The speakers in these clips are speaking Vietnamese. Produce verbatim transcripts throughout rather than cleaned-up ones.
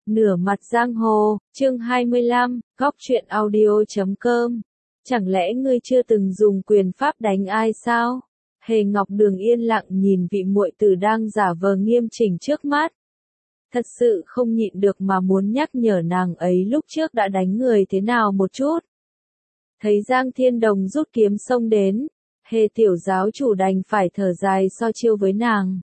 Nửa mặt giang hồ, chương hai mươi lăm, góc truyện audio chấm com. Chẳng lẽ ngươi chưa từng dùng quyền pháp đánh ai sao? Hề Ngọc Đường yên lặng nhìn vị muội tử đang giả vờ nghiêm chỉnh trước mắt. Thật sự không nhịn được mà muốn nhắc nhở nàng ấy lúc trước đã đánh người thế nào một chút. Thấy Giang Thiên Đồng rút kiếm xông đến, Hề tiểu giáo chủ đành phải thở dài so chiêu với nàng.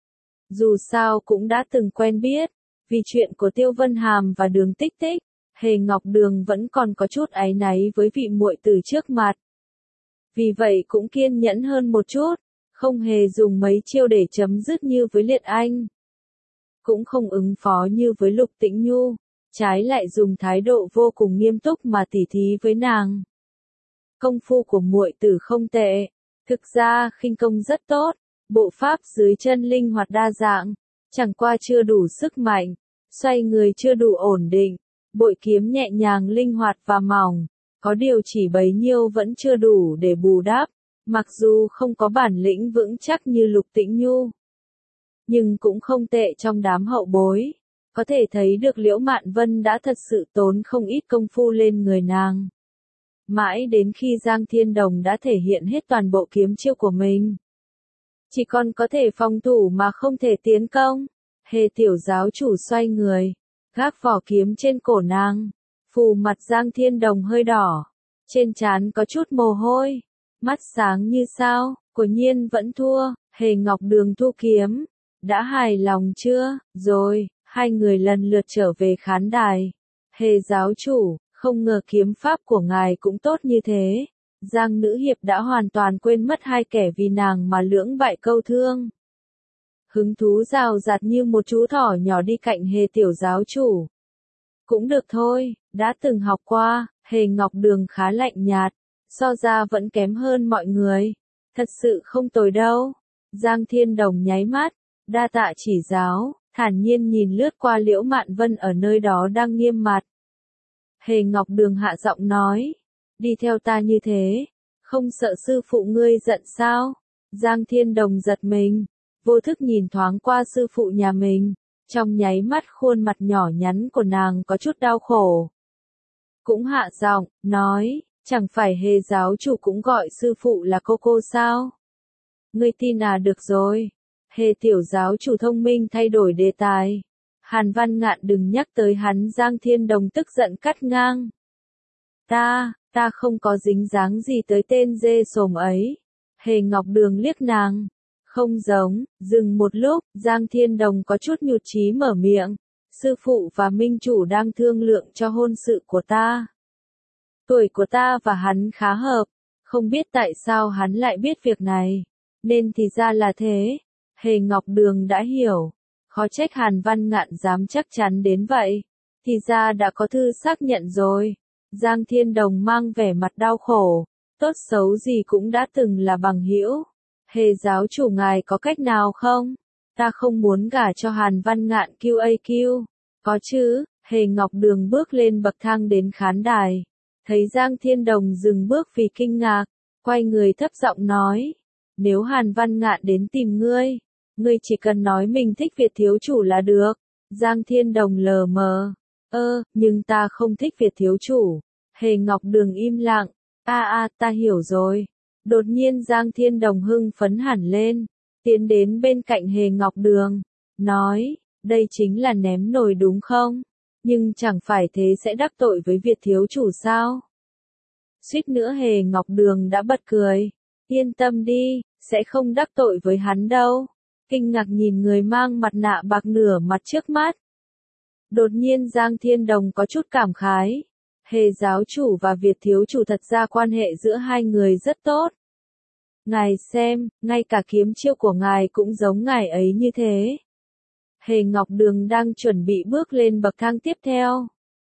Dù sao cũng đã từng quen biết. Vì chuyện của Tiêu Vân Hàm và Đường Tích Tích, Hề Ngọc Đường vẫn còn có chút áy náy với vị muội tử trước mặt. Vì vậy cũng kiên nhẫn hơn một chút, không hề dùng mấy chiêu để chấm dứt như với Liệt Anh. Cũng không ứng phó như với Lục Tĩnh Nhu, trái lại dùng thái độ vô cùng nghiêm túc mà tỉ thí với nàng. Công phu của muội tử không tệ, thực ra khinh công rất tốt, bộ pháp dưới chân linh hoạt đa dạng. Chẳng qua chưa đủ sức mạnh, xoay người chưa đủ ổn định, bội kiếm nhẹ nhàng linh hoạt và mỏng, có điều chỉ bấy nhiêu vẫn chưa đủ để bù đắp, mặc dù không có bản lĩnh vững chắc như Lục Tĩnh Nhu. Nhưng cũng không tệ trong đám hậu bối, có thể thấy được Liễu Mạn Vân đã thật sự tốn không ít công phu lên người nàng. Mãi đến khi Giang Thiên Đồng đã thể hiện hết toàn bộ kiếm chiêu của mình. Chỉ còn có thể phòng thủ mà không thể tiến công. Hề tiểu giáo chủ xoay người, gác vỏ kiếm trên cổ nàng. Phù mặt Giang Thiên Đồng hơi đỏ, trên trán có chút mồ hôi, mắt sáng như sao, quả nhiên vẫn thua. Hề Ngọc Đường thu kiếm, đã hài lòng chưa? Rồi, hai người lần lượt trở về khán đài. Hề giáo chủ, không ngờ kiếm pháp của ngài cũng tốt như thế. Giang nữ hiệp đã hoàn toàn quên mất hai kẻ vì nàng mà lưỡng bại câu thương. Hứng thú rào rạt như một chú thỏ nhỏ đi cạnh Hề tiểu giáo chủ. Cũng được thôi, đã từng học qua. Hề Ngọc Đường khá lạnh nhạt, so ra vẫn kém hơn mọi người. Thật sự không tồi đâu. Giang Thiên Đồng nháy mắt, đa tạ chỉ giáo, thản nhiên nhìn lướt qua Liễu Mạn Vân ở nơi đó đang nghiêm mặt. Hề Ngọc Đường hạ giọng nói. Đi theo ta như thế, không sợ sư phụ ngươi giận sao? Giang Thiên Đồng giật mình, vô thức nhìn thoáng qua sư phụ nhà mình, trong nháy mắt khuôn mặt nhỏ nhắn của nàng có chút đau khổ. Cũng hạ giọng, nói, chẳng phải Hề giáo chủ cũng gọi sư phụ là cô cô sao? Ngươi tin à, được rồi. Hề tiểu giáo chủ thông minh thay đổi đề tài. Hàn Văn Ngạn đừng nhắc tới hắn. Giang Thiên Đồng tức giận cắt ngang. Ta, ta không có dính dáng gì tới tên dê sồm ấy. Hề Ngọc Đường liếc nàng. Không giống, dừng một lúc, Giang Thiên Đồng có chút nhụt chí mở miệng. Sư phụ và minh chủ đang thương lượng cho hôn sự của ta. Tuổi của ta và hắn khá hợp, không biết tại sao hắn lại biết việc này. Nên thì ra là thế. Hề Ngọc Đường đã hiểu. Khó trách Hàn Văn Ngạn dám chắc chắn đến vậy. Thì ra đã có thư xác nhận rồi. Giang Thiên Đồng mang vẻ mặt đau khổ, tốt xấu gì cũng đã từng là bằng hữu. Hề giáo chủ ngài có cách nào không? Ta không muốn gả cho Hàn Văn Ngạn quy a quy. Có chứ. Hề Ngọc Đường bước lên bậc thang đến khán đài. Thấy Giang Thiên Đồng dừng bước vì kinh ngạc, quay người thấp giọng nói. Nếu Hàn Văn Ngạn đến tìm ngươi, ngươi chỉ cần nói mình thích Việt thiếu chủ là được. Giang Thiên Đồng lờ mờ. Ơ, nhưng ta không thích Việt thiếu chủ. Hề Ngọc Đường im lặng. A a, ta hiểu rồi. Đột nhiên Giang Thiên Đồng hưng phấn hẳn lên, tiến đến bên cạnh Hề Ngọc Đường, nói, đây chính là ném nồi đúng không? Nhưng chẳng phải thế sẽ đắc tội với Việt thiếu chủ sao? Suýt nữa Hề Ngọc Đường đã bật cười. Yên tâm đi, sẽ không đắc tội với hắn đâu. Kinh ngạc nhìn người mang mặt nạ bạc nửa mặt trước mắt. Đột nhiên Giang Thiên Đồng có chút cảm khái. Hề giáo chủ và Việt thiếu chủ thật ra quan hệ giữa hai người rất tốt. Ngài xem, ngay cả kiếm chiêu của ngài cũng giống ngài ấy như thế. Hề Ngọc Đường đang chuẩn bị bước lên bậc thang tiếp theo.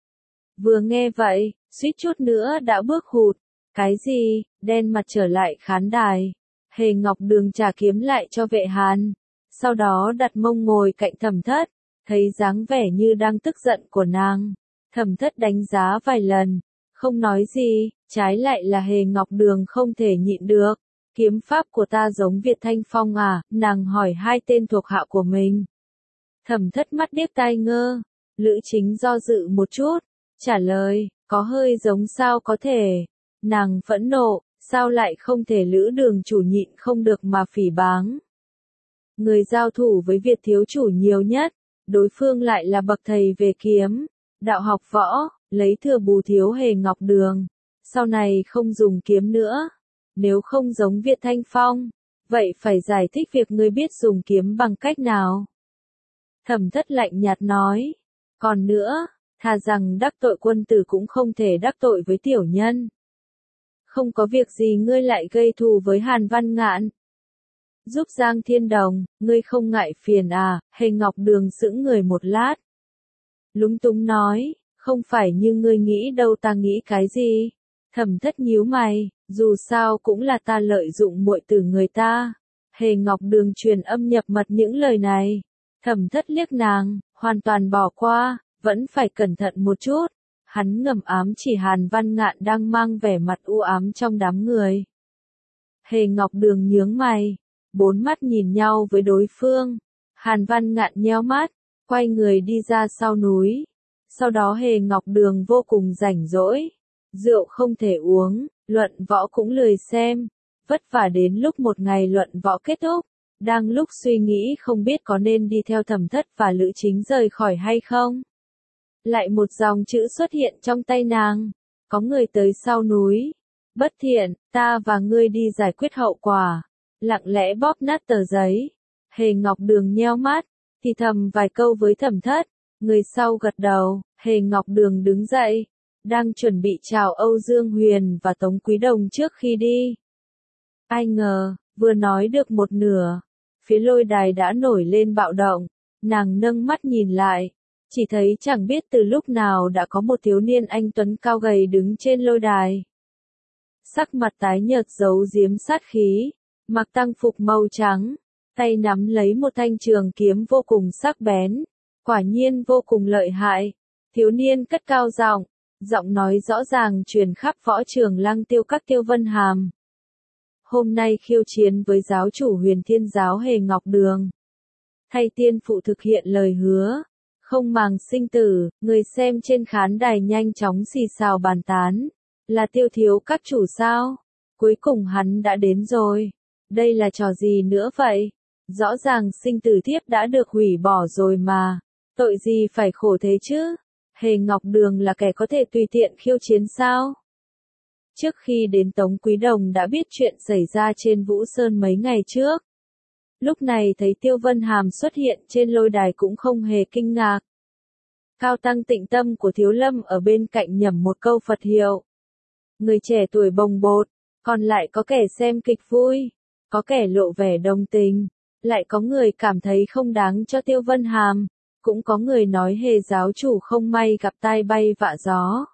Vừa nghe vậy, suýt chút nữa đã bước hụt. Cái gì? Đen mặt trở lại khán đài. Hề Ngọc Đường trả kiếm lại cho vệ Hàn. Sau đó đặt mông ngồi cạnh Thẩm Thất. Thấy dáng vẻ như đang tức giận của nàng. Thẩm Thất đánh giá vài lần, không nói gì, trái lại là Hề Ngọc Đường không thể nhịn được. Kiếm pháp của ta giống Việt Thanh Phong à? Nàng hỏi hai tên thuộc hạ của mình. Thẩm Thất mắt điếc tai ngơ, Lữ Chính do dự một chút, trả lời, có hơi giống sao có thể. Nàng phẫn nộ, sao lại không thể Lữ Đường chủ nhịn không được mà phỉ báng. Người giao thủ với Việt thiếu chủ nhiều nhất, đối phương lại là bậc thầy về kiếm, đạo học võ, lấy thừa bù thiếu Hề Ngọc Đường, sau này không dùng kiếm nữa. Nếu không giống Việt Thanh Phong, vậy phải giải thích việc ngươi biết dùng kiếm bằng cách nào. Thẩm Thất lạnh nhạt nói, còn nữa, thà rằng đắc tội quân tử cũng không thể đắc tội với tiểu nhân. Không có việc gì ngươi lại gây thù với Hàn Văn Ngạn. Giúp Giang Thiên Đồng, ngươi không ngại phiền à? Hề Ngọc Đường sững người một lát. Lúng túng nói, không phải như ngươi nghĩ đâu, ta nghĩ cái gì? Thẩm Thất nhíu mày, dù sao cũng là ta lợi dụng muội tử người ta. Hề Ngọc Đường truyền âm nhập mật những lời này. Thẩm Thất liếc nàng, hoàn toàn bỏ qua, vẫn phải cẩn thận một chút. Hắn ngầm ám chỉ Hàn Văn Ngạn đang mang vẻ mặt u ám trong đám người. Hề Ngọc Đường nhướng mày, bốn mắt nhìn nhau với đối phương. Hàn Văn Ngạn nheo mắt, quay người đi ra sau núi. Sau đó Hề Ngọc Đường vô cùng rảnh rỗi. Rượu không thể uống, luận võ cũng lười xem. Vất vả đến lúc một ngày luận võ kết thúc. Đang lúc suy nghĩ không biết có nên đi theo Thẩm Thất và Lữ Chính rời khỏi hay không. Lại một dòng chữ xuất hiện trong tay nàng. Có người tới sau núi. Bất thiện, ta và ngươi đi giải quyết hậu quả. Lặng lẽ bóp nát tờ giấy. Hề Ngọc Đường nheo mắt, thì thầm vài câu với Thẩm Thất. Người sau gật đầu, Hề Ngọc Đường đứng dậy. Đang chuẩn bị chào Âu Dương Huyền và Tống Quý Đồng trước khi đi. Ai ngờ, vừa nói được một nửa. Phía lôi đài đã nổi lên bạo động. Nàng nâng mắt nhìn lại. Chỉ thấy chẳng biết từ lúc nào đã có một thiếu niên anh tuấn cao gầy đứng trên lôi đài. Sắc mặt tái nhợt giấu giếm sát khí, mặc tăng phục màu trắng, tay nắm lấy một thanh trường kiếm vô cùng sắc bén, quả nhiên vô cùng lợi hại. Thiếu niên cất cao giọng, giọng nói rõ ràng truyền khắp võ trường Lăng Tiêu Các Tiêu Vân Hàm. Hôm nay khiêu chiến với giáo chủ Huyền Thiên Giáo Hề Ngọc Đường. Thay tiên phụ thực hiện lời hứa. Không màng sinh tử, người xem trên khán đài nhanh chóng xì xào bàn tán. Là Tiêu thiếu các chủ sao? Cuối cùng hắn đã đến rồi. Đây là trò gì nữa vậy? Rõ ràng sinh tử thiếp đã được hủy bỏ rồi mà. Tội gì phải khổ thế chứ? Hề Ngọc Đường là kẻ có thể tùy tiện khiêu chiến sao? Trước khi đến Tống Quý Đồng đã biết chuyện xảy ra trên Vũ Sơn mấy ngày trước. Lúc này thấy Tiêu Vân Hàm xuất hiện trên lôi đài cũng không hề kinh ngạc. Cao tăng tịnh tâm của Thiếu Lâm ở bên cạnh nhẩm một câu Phật hiệu. Người trẻ tuổi bồng bột, còn lại có kẻ xem kịch vui, có kẻ lộ vẻ đồng tình, lại có người cảm thấy không đáng cho Tiêu Vân Hàm, cũng có người nói Hề giáo chủ không may gặp tai bay vạ gió.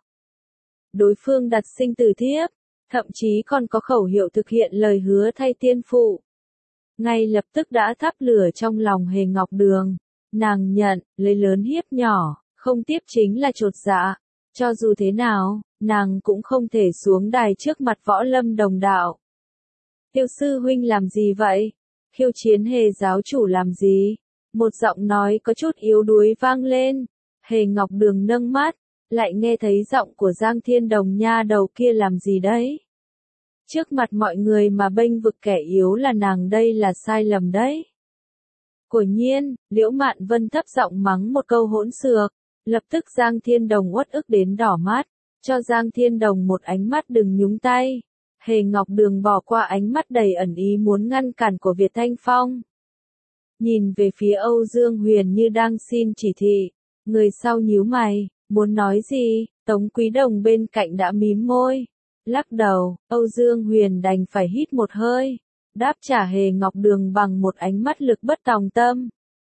Đối phương đặt sinh tử thiếp, thậm chí còn có khẩu hiệu thực hiện lời hứa thay tiên phụ. Ngay lập tức đã thắp lửa trong lòng Hề Ngọc Đường, nàng nhận, lấy lớn hiếp nhỏ, không tiếp chính là chột dạ. Cho dù thế nào, nàng cũng không thể xuống đài trước mặt Võ Lâm đồng đạo. Tiêu sư huynh làm gì vậy? Khiêu chiến Hề giáo chủ làm gì? Một giọng nói có chút yếu đuối vang lên. Hề Ngọc Đường nâng mắt, lại nghe thấy giọng của Giang Thiên Đồng nha đầu kia làm gì đấy? Trước mặt mọi người mà bênh vực kẻ yếu là nàng đây là sai lầm đấy. Quả nhiên, Liễu Mạn Vân thấp giọng mắng một câu hỗn xược. Lập tức Giang Thiên Đồng uất ức đến đỏ mắt, cho Giang Thiên Đồng một ánh mắt đừng nhúng tay. Hề Ngọc Đường bỏ qua ánh mắt đầy ẩn ý muốn ngăn cản của Việt Thanh Phong. Nhìn về phía Âu Dương Huyền như đang xin chỉ thị, người sau nhíu mày, muốn nói gì, Tống Quý Đồng bên cạnh đã mím môi. Lắc đầu, Âu Dương Huyền đành phải hít một hơi, đáp trả Hề Ngọc Đường bằng một ánh mắt lực bất tòng tâm.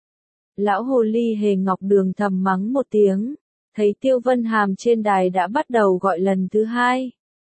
Lão hồ ly Hề Ngọc Đường thầm mắng một tiếng, thấy Tiêu Vân Hàm trên đài đã bắt đầu gọi lần thứ hai.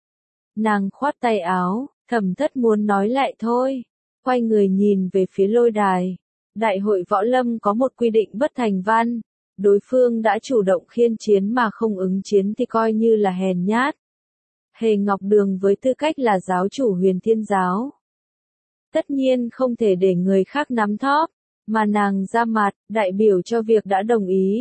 Nàng khoát tay áo, Thẩm Thất muốn nói lại thôi, quay người nhìn về phía lôi đài. Đại hội Võ Lâm có một quy định bất thành văn, đối phương đã chủ động khiên chiến mà không ứng chiến thì coi như là hèn nhát. Hề Ngọc Đường với tư cách là giáo chủ Huyền Thiên Giáo, tất nhiên không thể để người khác nắm thóp, mà nàng ra mặt, đại biểu cho việc đã đồng ý.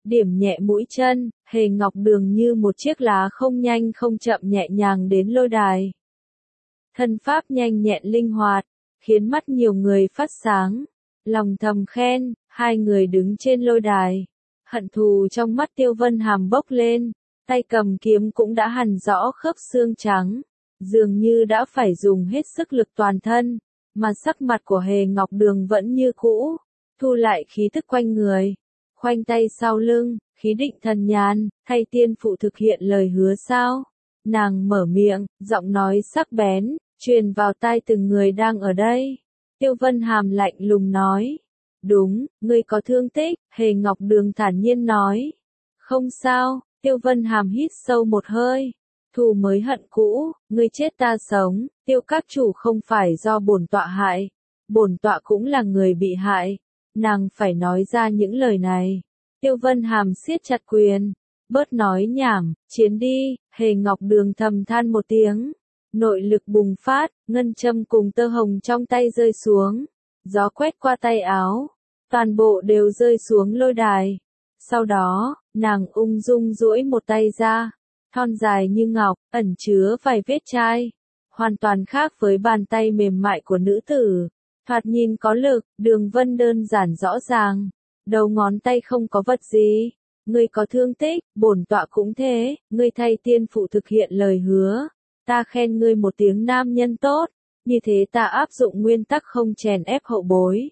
điểm nhẹ mũi chân, Hề Ngọc Đường như một chiếc lá không nhanh không chậm nhẹ nhàng đến lôi đài. Thân pháp nhanh nhẹn linh hoạt, khiến mắt nhiều người phát sáng, lòng thầm khen, hai người đứng trên lôi đài. Hận thù trong mắt Tiêu Vân Hàm bốc lên, tay cầm kiếm cũng đã hằn rõ khớp xương trắng, dường như đã phải dùng hết sức lực toàn thân, mà sắc mặt của Hề Ngọc Đường vẫn như cũ, thu lại khí thức quanh người, khoanh tay sau lưng, khí định thần nhàn, thay tiên phụ thực hiện lời hứa sao? Nàng mở miệng, giọng nói sắc bén, truyền vào tai từng người đang ở đây. Tiêu Vân Hàm lạnh lùng nói. Đúng, ngươi có thương tích, Hề Ngọc Đường thản nhiên nói. Không sao, Tiêu Vân Hàm hít sâu một hơi. Thù mới hận cũ, ngươi chết ta sống, Tiêu các chủ không phải do bổn tọa hại. Bổn tọa cũng là người bị hại. Nàng phải nói ra những lời này. Tiêu Vân Hàm siết chặt quyền. Bớt nói nhảm, chiến đi, Hề Ngọc Đường thầm than một tiếng. Nội lực bùng phát, ngân châm cùng tơ hồng trong tay rơi xuống. Gió quét qua tay áo. Toàn bộ đều rơi xuống lôi đài. Sau đó, nàng ung dung duỗi một tay ra. Thon dài như ngọc, ẩn chứa vài vết chai. Hoàn toàn khác với bàn tay mềm mại của nữ tử. Thoạt nhìn có lực, đường vân đơn giản rõ ràng. Đầu ngón tay không có vật gì. Ngươi có thương tích, bổn tọa cũng thế, ngươi thay tiên phụ thực hiện lời hứa. Ta khen ngươi một tiếng nam nhân tốt, như thế ta áp dụng nguyên tắc không chèn ép hậu bối.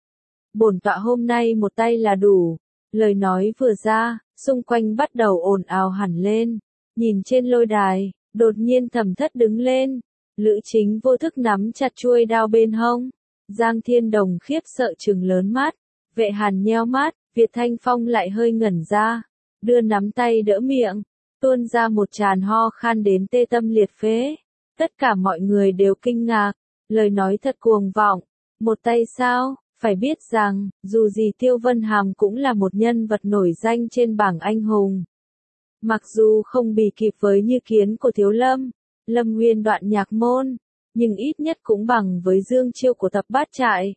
Bổn tọa hôm nay một tay là đủ. Lời nói vừa ra, xung quanh bắt đầu ồn ào hẳn lên. Nhìn trên lôi đài, đột nhiên Thẩm Thất đứng lên. Lữ Chính vô thức nắm chặt chuôi đao bên hông. Giang Thiên Đồng khiếp sợ trừng lớn mắt. Vệ Hàn nheo mắt, Việt Thanh Phong lại hơi ngẩn ra. Đưa nắm tay đỡ miệng. Tuôn ra một tràn ho khan đến tê tâm liệt phế. Tất cả mọi người đều kinh ngạc. Lời nói thật cuồng vọng. Một tay sao? Phải biết rằng, dù gì Tiêu Vân Hàm cũng là một nhân vật nổi danh trên bảng anh hùng. Mặc dù không bì kịp với Như Kiến của Thiếu Lâm, Lâm Nguyên Đoạn Nhạc Môn, nhưng ít nhất cũng bằng với Dương Chiêu của Thập Bát Trại,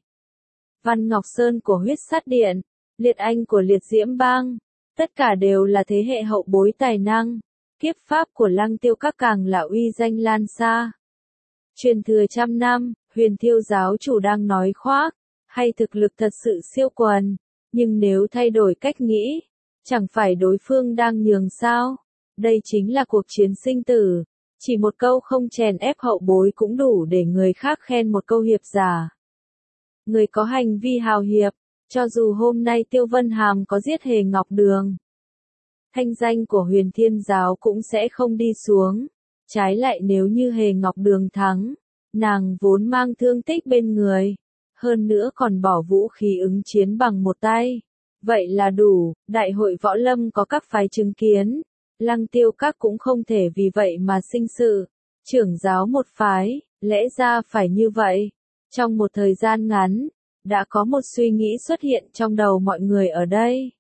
Văn Ngọc Sơn của Huyết Sát Điện, Liệt Anh của Liệt Diễm Bang, tất cả đều là thế hệ hậu bối tài năng. Kiếp pháp của Lăng Tiêu Các càng là uy danh lan xa. Truyền thừa trăm năm, Huyền Thiêu giáo chủ đang nói khoác, hay thực lực thật sự siêu quần, nhưng nếu thay đổi cách nghĩ, chẳng phải đối phương đang nhường sao? Đây chính là cuộc chiến sinh tử, chỉ một câu không chèn ép hậu bối cũng đủ để người khác khen một câu hiệp giả. Người có hành vi hào hiệp, cho dù hôm nay Tiêu Vân Hàm có giết Hề Ngọc Đường, thanh danh của Huyền Thiên giáo cũng sẽ không đi xuống. Trái lại nếu như Hề Ngọc Đường thắng, nàng vốn mang thương tích bên người, hơn nữa còn bỏ vũ khí ứng chiến bằng một tay. Vậy là đủ, đại hội võ lâm có các phái chứng kiến, Lăng Tiêu Các cũng không thể vì vậy mà sinh sự. Trưởng giáo một phái, lẽ ra phải như vậy. Trong một thời gian ngắn, đã có một suy nghĩ xuất hiện trong đầu mọi người ở đây.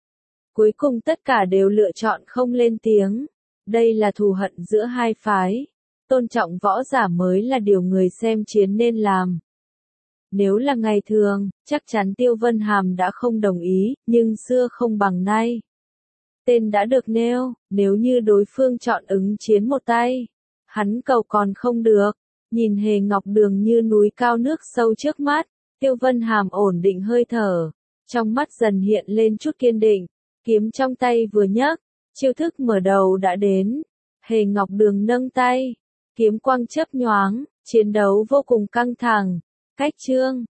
Cuối cùng tất cả đều lựa chọn không lên tiếng. Đây là thù hận giữa hai phái. Tôn trọng võ giả mới là điều người xem chiến nên làm. Nếu là ngày thường, chắc chắn Tiêu Vân Hàm đã không đồng ý, nhưng xưa không bằng nay. Tên đã được nêu, nếu như đối phương chọn ứng chiến một tay, hắn cầu còn không được. Nhìn Hề Ngọc Đường như núi cao nước sâu trước mắt, Tiêu Vân Hàm ổn định hơi thở, trong mắt dần hiện lên chút kiên định, kiếm trong tay vừa nhấc, chiêu thức mở đầu đã đến. Hề Ngọc Đường nâng tay, kiếm quang chớp nhoáng, chiến đấu vô cùng căng thẳng. Cách chương